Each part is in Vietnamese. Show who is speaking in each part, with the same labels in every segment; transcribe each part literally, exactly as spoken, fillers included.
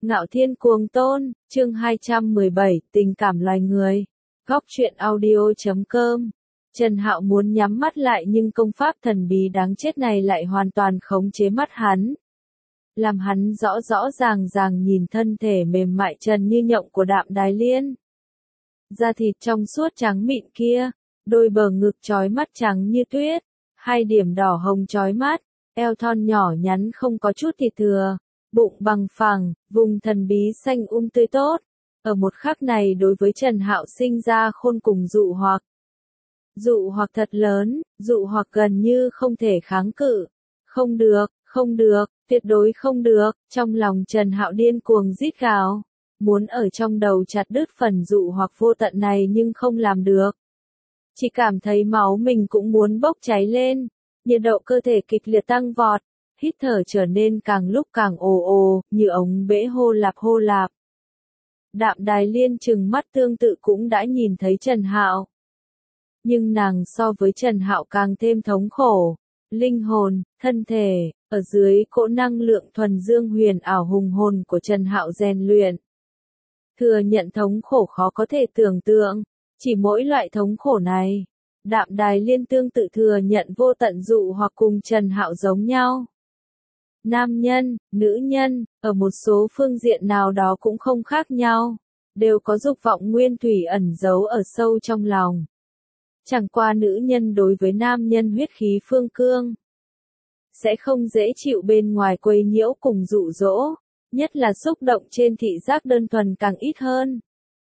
Speaker 1: Ngạo Thiên Cuồng Tôn, chương hai trăm mười bảy, tình cảm loài người. Góc truyện audio chấm com. Trần Hạo muốn nhắm mắt lại nhưng công pháp thần bí đáng chết này lại hoàn toàn khống chế mắt hắn. Làm hắn rõ rõ ràng ràng nhìn thân thể mềm mại trần như nhộng của Đạm Đài Liên. Da thịt trong suốt trắng mịn kia, đôi bờ ngực trói mắt trắng như tuyết, hai điểm đỏ hồng trói mắt, eo thon nhỏ nhắn không có chút thịt thừa. Bụng bằng phẳng, vùng thần bí xanh um tươi tốt. Ở một khắc này đối với Trần Hạo sinh ra khôn cùng dụ hoặc. Dụ hoặc thật lớn, dụ hoặc gần như không thể kháng cự. Không được, không được, tuyệt đối không được. Trong lòng Trần Hạo điên cuồng rít gào. Muốn ở trong đầu chặt đứt phần dụ hoặc vô tận này nhưng không làm được. Chỉ cảm thấy máu mình cũng muốn bốc cháy lên. Nhiệt độ cơ thể kịch liệt tăng vọt. Hít thở trở nên càng lúc càng ồ ồ, như ống bể hô lạp hô lạp. Đạm Đài Liên trừng mắt tương tự cũng đã nhìn thấy Trần Hạo. Nhưng nàng so với Trần Hạo càng thêm thống khổ. Linh hồn, thân thể, ở dưới cỗ năng lượng thuần dương huyền ảo hùng hồn của Trần Hạo rèn luyện. Thừa nhận thống khổ khó có thể tưởng tượng. Chỉ mỗi loại thống khổ này, Đạm Đài Liên tương tự thừa nhận vô tận dụ hoặc cùng Trần Hạo giống nhau. Nam nhân, nữ nhân, ở một số phương diện nào đó cũng không khác nhau, đều có dục vọng nguyên thủy ẩn giấu ở sâu trong lòng. Chẳng qua nữ nhân đối với nam nhân huyết khí phương cương, sẽ không dễ chịu bên ngoài quấy nhiễu cùng dụ dỗ, nhất là xúc động trên thị giác đơn thuần càng ít hơn.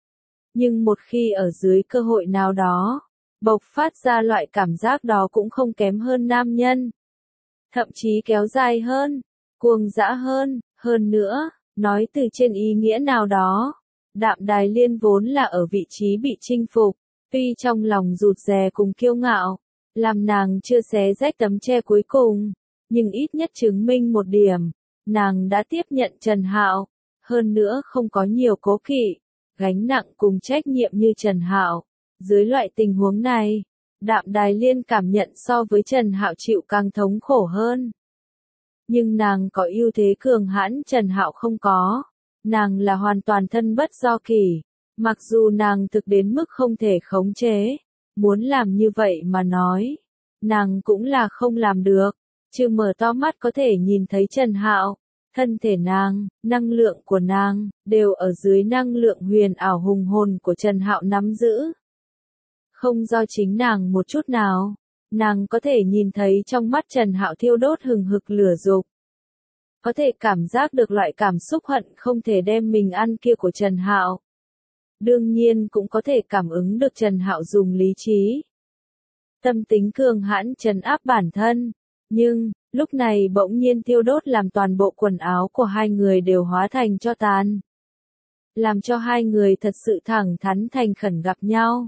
Speaker 1: Nhưng một khi ở dưới cơ hội nào đó, bộc phát ra loại cảm giác đó cũng không kém hơn nam nhân. Thậm chí kéo dài hơn, cuồng dã hơn, hơn nữa, nói từ trên ý nghĩa nào đó. Đạm Đài Liên vốn là ở vị trí bị chinh phục, tuy trong lòng rụt rè cùng kiêu ngạo, làm nàng chưa xé rách tấm che cuối cùng, nhưng ít nhất chứng minh một điểm, nàng đã tiếp nhận Trần Hạo, hơn nữa không có nhiều cố kỵ, gánh nặng cùng trách nhiệm như Trần Hạo. Dưới loại tình huống này, Đạm Đài Liên cảm nhận so với Trần Hạo chịu càng thống khổ hơn. Nhưng nàng có ưu thế cường hãn Trần Hạo không có. Nàng là hoàn toàn thân bất do kỷ. Mặc dù nàng thực đến mức không thể khống chế. Muốn làm như vậy mà nói. Nàng cũng là không làm được. Chứ mở to mắt có thể nhìn thấy Trần Hạo. Thân thể nàng, năng lượng của nàng, đều ở dưới năng lượng huyền ảo hùng hồn của Trần Hạo nắm giữ. Không do chính nàng một chút nào. Nàng có thể nhìn thấy trong mắt Trần Hạo thiêu đốt hừng hực lửa dục. Có thể cảm giác được loại cảm xúc hận không thể đem mình ăn kia của Trần Hạo. Đương nhiên cũng có thể cảm ứng được Trần Hạo dùng lý trí. Tâm tính cường hãn trấn áp bản thân. Nhưng, lúc này bỗng nhiên thiêu đốt làm toàn bộ quần áo của hai người đều hóa thành tro tàn. Làm cho hai người thật sự thẳng thắn thành khẩn gặp nhau.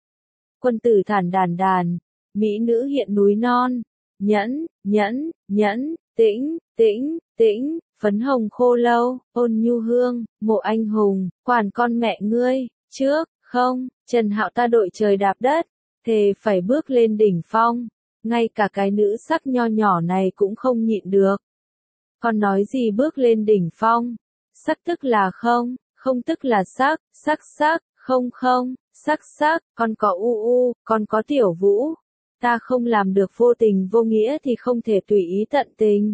Speaker 1: Quân tử thản đàn đàn. Mỹ nữ hiện núi non, nhẫn, nhẫn, nhẫn, tĩnh, tĩnh, tĩnh, phấn hồng khô lâu, ôn nhu hương, mộ anh hùng, quản con mẹ ngươi, trước, không, Trần Hạo ta đội trời đạp đất, thề phải bước lên đỉnh phong, ngay cả cái nữ sắc nho nhỏ này cũng không nhịn được. Còn nói gì bước lên đỉnh phong, sắc tức là không, không tức là sắc, sắc sắc, không không, sắc sắc, còn có u u, còn có tiểu vũ. Ta không làm được vô tình vô nghĩa thì không thể tùy ý tận tình.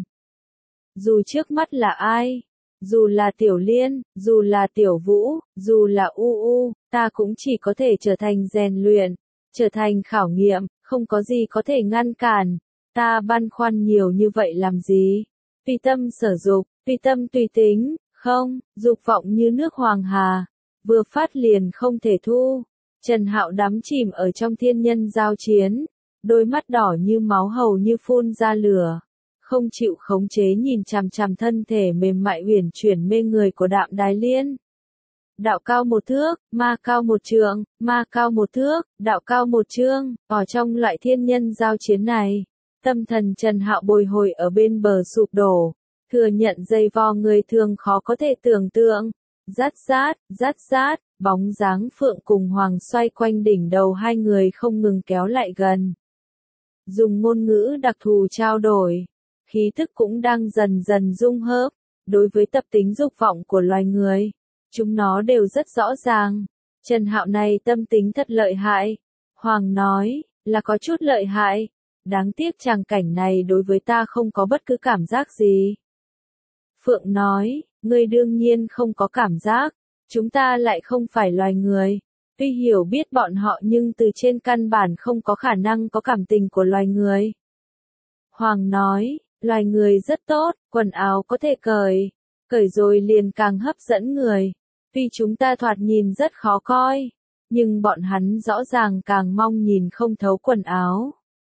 Speaker 1: Dù trước mắt là ai, dù là Tiểu Liên, dù là Tiểu Vũ, dù là U U, ta cũng chỉ có thể trở thành rèn luyện, trở thành khảo nghiệm, không có gì có thể ngăn cản. Ta băn khoăn nhiều như vậy làm gì? Tùy tâm sở dục, tùy tâm tùy tính, không, dục vọng như nước hoàng hà, vừa phát liền không thể thu. Trần Hạo đắm chìm ở trong thiên nhân giao chiến. Đôi mắt đỏ như máu hầu như phun ra lửa, không chịu khống chế nhìn chằm chằm thân thể mềm mại uyển chuyển mê người của Đạm Đài Liên. Đạo cao một thước, ma cao một trượng, ma cao một thước, đạo cao một trượng. Ở trong loại thiên nhân giao chiến này, tâm thần Trần Hạo bồi hồi ở bên bờ sụp đổ, thừa nhận dây vò người thường khó có thể tưởng tượng. Rát rát, rát rát, bóng dáng phượng cùng hoàng xoay quanh đỉnh đầu hai người không ngừng kéo lại gần. Dùng ngôn ngữ đặc thù trao đổi, khí tức cũng đang dần dần dung hợp, đối với tập tính dục vọng của loài người, chúng nó đều rất rõ ràng. Trần Hạo này tâm tính thật lợi hại. Hoàng nói, là có chút lợi hại. Đáng tiếc tràng cảnh này đối với ta không có bất cứ cảm giác gì. Phượng nói, ngươi đương nhiên không có cảm giác. Chúng ta lại không phải loài người. Tuy hiểu biết bọn họ nhưng từ trên căn bản không có khả năng có cảm tình của loài người. Hoàng nói, loài người rất tốt, quần áo có thể cởi. Cởi rồi liền càng hấp dẫn người. Tuy chúng ta thoạt nhìn rất khó coi, nhưng bọn hắn rõ ràng càng mong nhìn không thấu quần áo.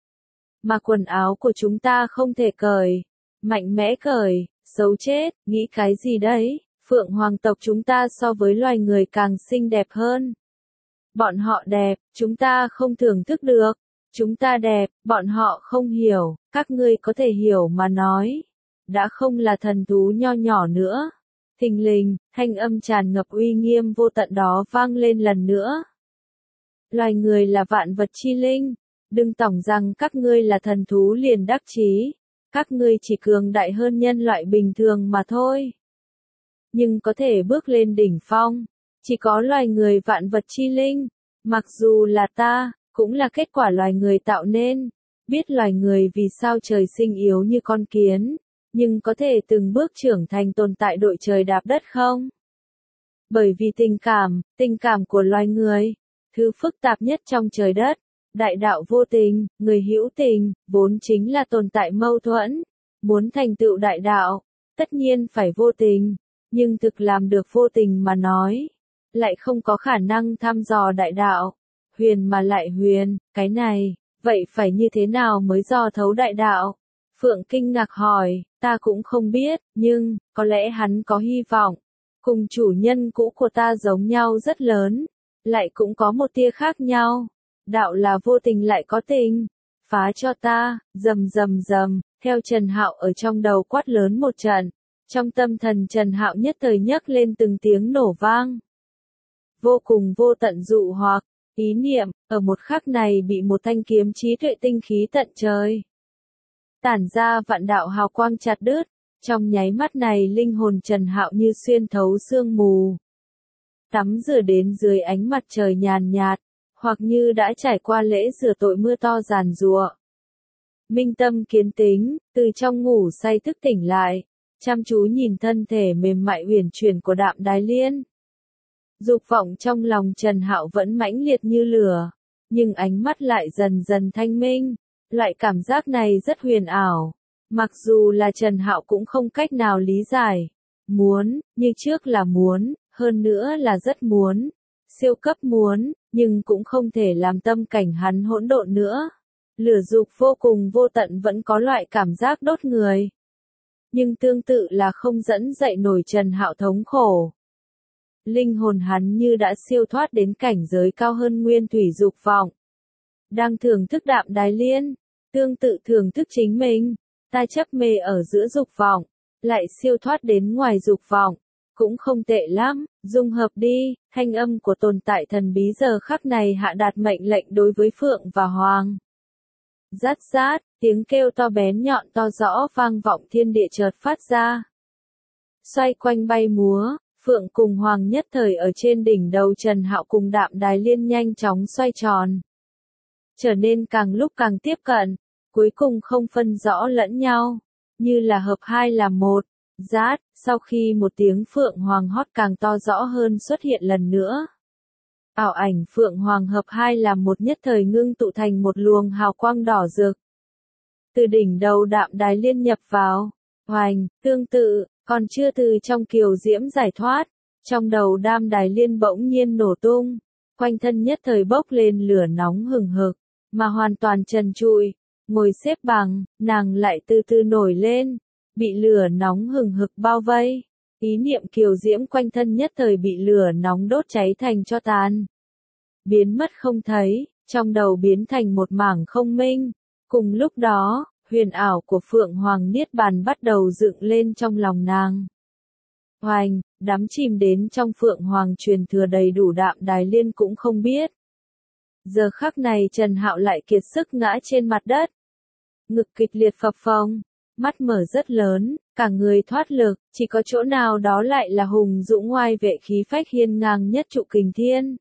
Speaker 1: Mà quần áo của chúng ta không thể cởi, mạnh mẽ cởi, xấu chết, nghĩ cái gì đấy, Phượng hoàng tộc chúng ta so với loài người càng xinh đẹp hơn. Bọn họ đẹp, chúng ta không thưởng thức được, chúng ta đẹp, bọn họ không hiểu, các ngươi có thể hiểu mà nói. Đã không là thần thú nho nhỏ nữa. Thình lình, thanh âm tràn ngập uy nghiêm vô tận đó vang lên lần nữa. Loài người là vạn vật chi linh, đừng tưởng rằng các ngươi là thần thú liền đắc chí, các ngươi chỉ cường đại hơn nhân loại bình thường mà thôi. Nhưng có thể bước lên đỉnh phong, chỉ có loài người vạn vật chi linh, mặc dù là ta, cũng là kết quả loài người tạo nên. Biết loài người vì sao trời sinh yếu như con kiến, nhưng có thể từng bước trưởng thành tồn tại đội trời đạp đất không? Bởi vì tình cảm, tình cảm của loài người, thứ phức tạp nhất trong trời đất, đại đạo vô tình, người hữu tình, vốn chính là tồn tại mâu thuẫn. Muốn thành tựu đại đạo, tất nhiên phải vô tình, nhưng thực làm được vô tình mà nói, lại không có khả năng thăm dò đại đạo. Huyền mà lại huyền, cái này, vậy phải như thế nào mới dò thấu đại đạo? Phượng kinh ngạc hỏi, ta cũng không biết, nhưng, có lẽ hắn có hy vọng. Cùng chủ nhân cũ của ta giống nhau rất lớn, lại cũng có một tia khác nhau. Đạo là vô tình lại có tình. Phá cho ta, rầm rầm rầm, theo Trần Hạo ở trong đầu quát lớn một trận. Trong tâm thần Trần Hạo nhất thời nhấc lên từng tiếng nổ vang. Vô cùng vô tận dụ hoặc, ý niệm, ở một khắc này bị một thanh kiếm trí tuệ tinh khí tận trời. Tản ra vạn đạo hào quang chặt đứt, trong nháy mắt này linh hồn Trần Hạo như xuyên thấu sương mù. Tắm rửa đến dưới ánh mặt trời nhàn nhạt, hoặc như đã trải qua lễ rửa tội mưa to giàn giụa. Minh tâm kiến tính, từ trong ngủ say thức tỉnh lại, chăm chú nhìn thân thể mềm mại uyển chuyển của Đạm Đài Liên. Dục vọng trong lòng Trần Hạo vẫn mãnh liệt như lửa, nhưng ánh mắt lại dần dần thanh minh. Loại cảm giác này rất huyền ảo, mặc dù là Trần Hạo cũng không cách nào lý giải. Muốn, như trước là muốn, hơn nữa là rất muốn, siêu cấp muốn, nhưng cũng không thể làm tâm cảnh hắn hỗn độn nữa. Lửa dục vô cùng vô tận vẫn có loại cảm giác đốt người, nhưng tương tự là không dẫn dậy nổi Trần Hạo thống khổ. Linh hồn hắn như đã siêu thoát đến cảnh giới cao hơn nguyên thủy dục vọng. Đang thưởng thức Đạm Đài Liên, tương tự thưởng thức chính mình, ta chấp mê ở giữa dục vọng, lại siêu thoát đến ngoài dục vọng, cũng không tệ lắm, dung hợp đi. Thanh âm của tồn tại thần bí giờ khắc này hạ đạt mệnh lệnh đối với Phượng và Hoàng. Rát rát, tiếng kêu to bén nhọn to rõ vang vọng thiên địa chợt phát ra. Xoay quanh bay múa, Phượng cùng Hoàng nhất thời ở trên đỉnh đầu Trần Hạo cùng Đạm Đài Liên nhanh chóng xoay tròn. Trở nên càng lúc càng tiếp cận, cuối cùng không phân rõ lẫn nhau, như là hợp hai làm một. Rát, sau khi một tiếng Phượng Hoàng hót càng to rõ hơn xuất hiện lần nữa. Ảo ảnh Phượng Hoàng hợp hai làm một nhất thời ngưng tụ thành một luồng hào quang đỏ rực. Từ đỉnh đầu Đạm Đài Liên nhập vào, hoành, tương tự, còn chưa từ trong kiều diễm giải thoát, trong đầu Đạm Đài Liên bỗng nhiên nổ tung, quanh thân nhất thời bốc lên lửa nóng hừng hực, mà hoàn toàn trần trụi, ngồi xếp bằng, nàng lại từ từ nổi lên, bị lửa nóng hừng hực bao vây. Ý niệm kiều diễm quanh thân nhất thời bị lửa nóng đốt cháy thành tro tàn. Biến mất không thấy, trong đầu biến thành một mảng không minh. Cùng lúc đó, huyền ảo của Phượng Hoàng Niết Bàn bắt đầu dựng lên trong lòng nàng. Hoành, đắm chìm đến trong Phượng Hoàng truyền thừa đầy đủ Đạm Đài Liên cũng không biết. Giờ khắc này Trần Hạo lại kiệt sức ngã trên mặt đất. Ngực kịch liệt phập phồng, mắt mở rất lớn, cả người thoát lực, chỉ có chỗ nào đó lại là hùng dũng oai vệ khí phách hiên ngang nhất trụ kình thiên.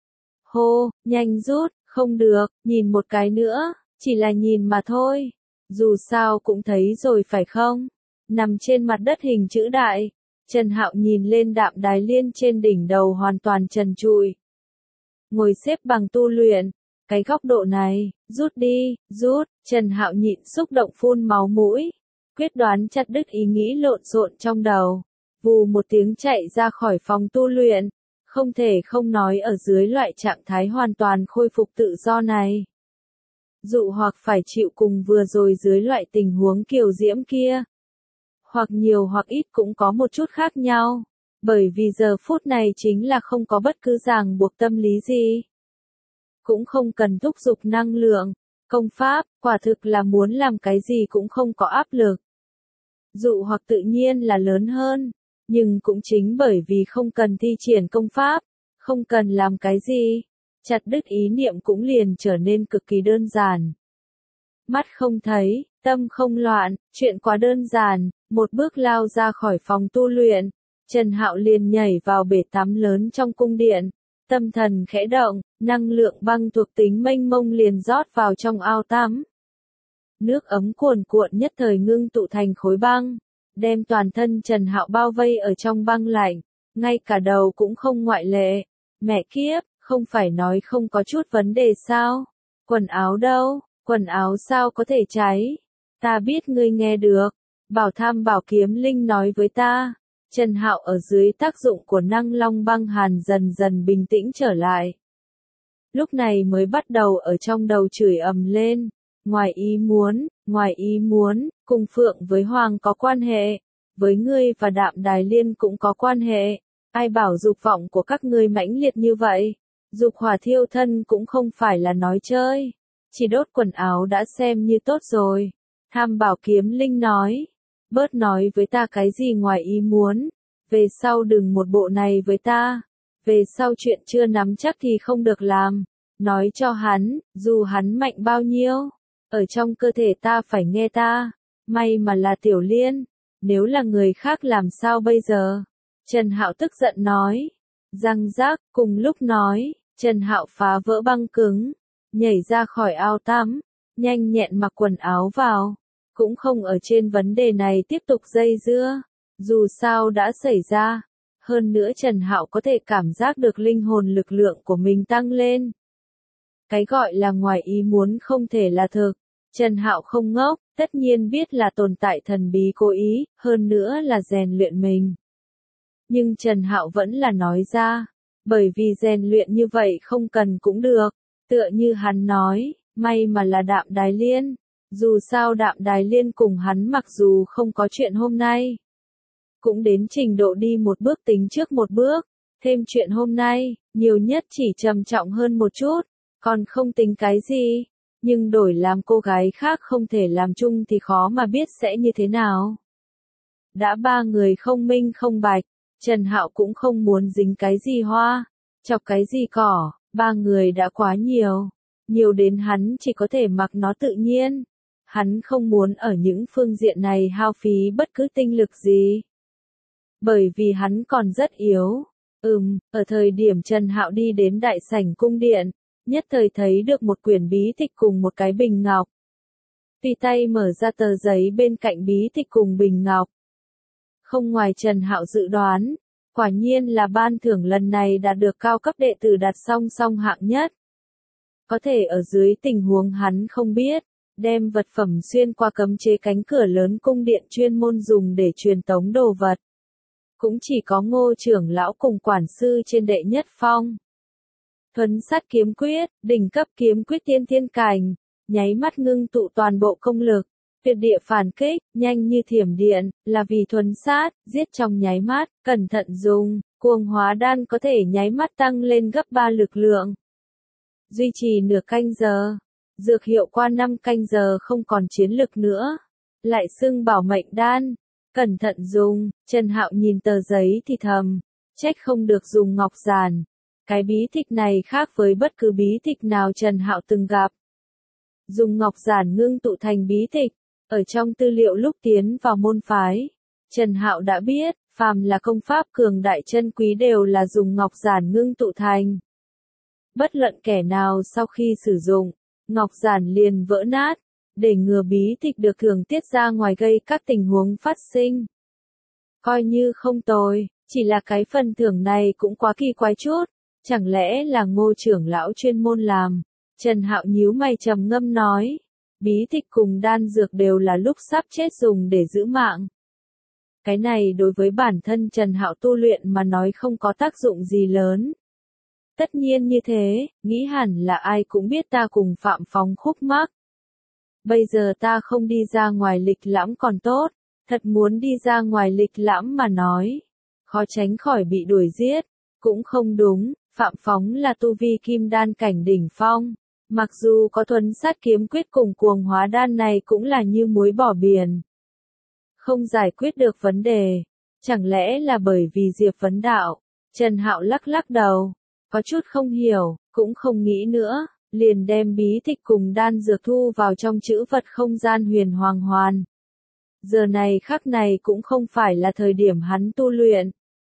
Speaker 1: Hô, nhanh rút, không được, nhìn một cái nữa, chỉ là nhìn mà thôi. Dù sao cũng thấy rồi phải không? Nằm trên mặt đất hình chữ đại, Trần Hạo nhìn lên đạm đài liên trên đỉnh đầu hoàn toàn trần trụi. Ngồi xếp bằng tu luyện, cái góc độ này, rút đi, rút, Trần Hạo nhịn xúc động phun máu mũi, quyết đoán chặt đứt ý nghĩ lộn xộn trong đầu. Vù một tiếng chạy ra khỏi phòng tu luyện, không thể không nói ở dưới loại trạng thái hoàn toàn khôi phục tự do này. Dụ hoặc phải chịu cùng vừa rồi dưới loại tình huống kiều diễm kia. Hoặc nhiều hoặc ít cũng có một chút khác nhau, bởi vì giờ phút này chính là không có bất cứ ràng buộc tâm lý gì. Cũng không cần thúc giục năng lượng, công pháp, quả thực là muốn làm cái gì cũng không có áp lực. Dụ hoặc tự nhiên là lớn hơn, nhưng cũng chính bởi vì không cần thi triển công pháp, không cần làm cái gì, chặt đứt ý niệm cũng liền trở nên cực kỳ đơn giản. Mắt không thấy, tâm không loạn, chuyện quá đơn giản, một bước lao ra khỏi phòng tu luyện, Trần Hạo liền nhảy vào bể tắm lớn trong cung điện, tâm thần khẽ động, năng lượng băng thuộc tính mênh mông liền rót vào trong ao tắm. Nước ấm cuồn cuộn nhất thời ngưng tụ thành khối băng, đem toàn thân Trần Hạo bao vây ở trong băng lạnh, ngay cả đầu cũng không ngoại lệ. Mẹ kiếp, không phải nói không có chút vấn đề sao? Quần áo đâu? Quần áo sao có thể cháy? Ta biết ngươi nghe được. Bảo Tham Bảo Kiếm Linh nói với ta. Trần Hạo ở dưới tác dụng của năng long băng hàn dần dần bình tĩnh trở lại. Lúc này mới bắt đầu ở trong đầu chửi ầm lên. Ngoài ý muốn, ngoài ý muốn, cùng Phượng với Hoàng có quan hệ. Với ngươi và Đạm Đài Liên cũng có quan hệ. Ai bảo dục vọng của các ngươi mãnh liệt như vậy? Dục hỏa thiêu thân cũng không phải là nói chơi. Chỉ đốt quần áo đã xem như tốt rồi. Tham Bảo Kiếm Linh nói. Bớt nói với ta cái gì ngoài ý muốn. Về sau đừng một bộ này với ta. Về sau chuyện chưa nắm chắc thì không được làm. Nói cho hắn, dù hắn mạnh bao nhiêu. Ở trong cơ thể ta phải nghe ta. May mà là Tiểu Liên. Nếu là người khác làm sao bây giờ? Trần Hạo tức giận nói. Răng rác, cùng lúc nói, Trần Hạo phá vỡ băng cứng, nhảy ra khỏi ao tắm, nhanh nhẹn mặc quần áo vào, cũng không ở trên vấn đề này tiếp tục dây dưa, dù sao đã xảy ra. Hơn nữa Trần Hạo có thể cảm giác được linh hồn lực lượng của mình tăng lên. Cái gọi là ngoài ý muốn không thể là thực. Trần Hạo không ngốc, tất nhiên biết là tồn tại thần bí cố ý, hơn nữa là rèn luyện mình. Nhưng Trần Hạo vẫn là nói ra, bởi vì rèn luyện như vậy không cần cũng được, tựa như hắn nói, may mà là Đạm Đài Liên, dù sao Đạm Đài Liên cùng hắn mặc dù không có chuyện hôm nay, cũng đến trình độ đi một bước tính trước một bước, thêm chuyện hôm nay, nhiều nhất chỉ trầm trọng hơn một chút, còn không tính cái gì, nhưng đổi làm cô gái khác không thể làm chung thì khó mà biết sẽ như thế nào. Đã ba người không minh không bạch, Trần Hạo cũng không muốn dính cái gì hoa, chọc cái gì cỏ, ba người đã quá nhiều, nhiều đến hắn chỉ có thể mặc nó tự nhiên. Hắn không muốn ở những phương diện này hao phí bất cứ tinh lực gì. Bởi vì hắn còn rất yếu. Ừm, ở thời điểm Trần Hạo đi đến đại sảnh cung điện, nhất thời thấy được một quyển bí tịch cùng một cái bình ngọc. Tùy tay mở ra tờ giấy bên cạnh bí tịch cùng bình ngọc. Không ngoài Trần Hạo dự đoán, quả nhiên là ban thưởng lần này đạt được cao cấp đệ tử đạt song song hạng nhất. Có thể ở dưới tình huống hắn không biết, đem vật phẩm xuyên qua cấm chế cánh cửa lớn cung điện chuyên môn dùng để truyền tống đồ vật. Cũng chỉ có Ngô trưởng lão cùng quản sư trên đệ nhất phong. Thuấn sát kiếm quyết, đỉnh cấp kiếm quyết tiên thiên cảnh, nháy mắt ngưng tụ toàn bộ công lực, tuyệt địa phản kích, nhanh như thiểm điện, là vì thuấn sát, giết trong nháy mắt, cẩn thận dùng, cuồng hóa đan có thể nháy mắt tăng lên gấp ba lực lượng. Duy trì nửa canh giờ, dược hiệu qua năm canh giờ không còn chiến lực nữa, lại xưng bảo mệnh đan, cẩn thận dùng. Trần Hạo nhìn tờ giấy thì thầm, trách không được dùng ngọc giản. Cái bí tịch này khác với bất cứ bí tịch nào Trần Hạo từng gặp. Dùng ngọc giản ngưng tụ thành bí tịch, ở trong tư liệu lúc tiến vào môn phái, Trần Hạo đã biết, phàm là công pháp cường đại chân quý đều là dùng ngọc giản ngưng tụ thành. Bất luận kẻ nào sau khi sử dụng, ngọc giản liền vỡ nát, để ngừa bí tịch được thường tiết ra ngoài gây các tình huống phát sinh. Coi như không tồi, chỉ là cái phần thưởng này cũng quá kỳ quái chút, chẳng lẽ là Ngô trưởng lão chuyên môn làm? Trần Hạo nhíu mày trầm ngâm nói, bí tịch cùng đan dược đều là lúc sắp chết dùng để giữ mạng. Cái này đối với bản thân Trần Hạo tu luyện mà nói không có tác dụng gì lớn. Tất nhiên như thế, nghĩ hẳn là ai cũng biết ta cùng Phạm Phóng khúc mắc. Bây giờ ta không đi ra ngoài lịch lãm còn tốt, thật muốn đi ra ngoài lịch lãm mà nói, khó tránh khỏi bị đuổi giết, cũng không đúng, Phạm Phóng là tu vi kim đan cảnh đỉnh phong, mặc dù có thuần sát kiếm quyết cùng cuồng hóa đan này cũng là như muối bỏ biển. Không giải quyết được vấn đề, chẳng lẽ là bởi vì Diệp Vấn Đạo? Trần Hạo lắc lắc đầu, có chút không hiểu, cũng không nghĩ nữa, liền đem bí tịch cùng đan dược thu vào trong chữ vật không gian huyền hoàng hoàn. Giờ này khắc này cũng không phải là thời điểm hắn tu luyện.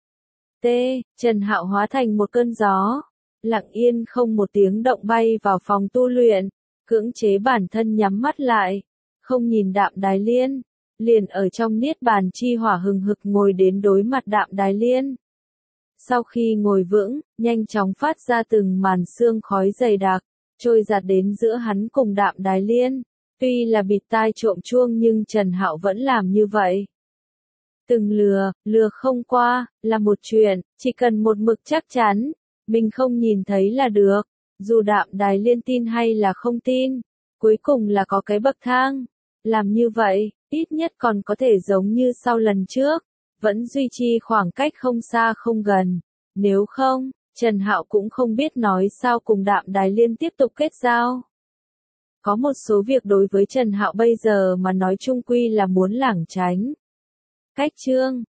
Speaker 1: T. Trần Hạo hóa thành một cơn gió, lặng yên không một tiếng động bay vào phòng tu luyện, cưỡng chế bản thân nhắm mắt lại, không nhìn Đạm Đài Liên, liền ở trong niết bàn chi hỏa hừng hực ngồi đến đối mặt Đạm Đài Liên. Sau khi ngồi vững, nhanh chóng phát ra từng màn sương khói dày đặc, trôi giạt đến giữa hắn cùng Đạm Đài Liên. Tuy là bịt tai trộm chuông nhưng Trần Hạo vẫn làm như vậy. Từng lừa, lừa không qua, là một chuyện, chỉ cần một mực chắc chắn, mình không nhìn thấy là được, dù Đạm Đài Liên tin hay là không tin, cuối cùng là có cái bậc thang. Làm như vậy, ít nhất còn có thể giống như sau lần trước, vẫn duy trì khoảng cách không xa không gần. Nếu không, Trần Hạo cũng không biết nói sao cùng Đạm Đài Liên tiếp tục kết giao. Có một số việc đối với Trần Hạo bây giờ mà nói chung quy là muốn lảng tránh. Cách chương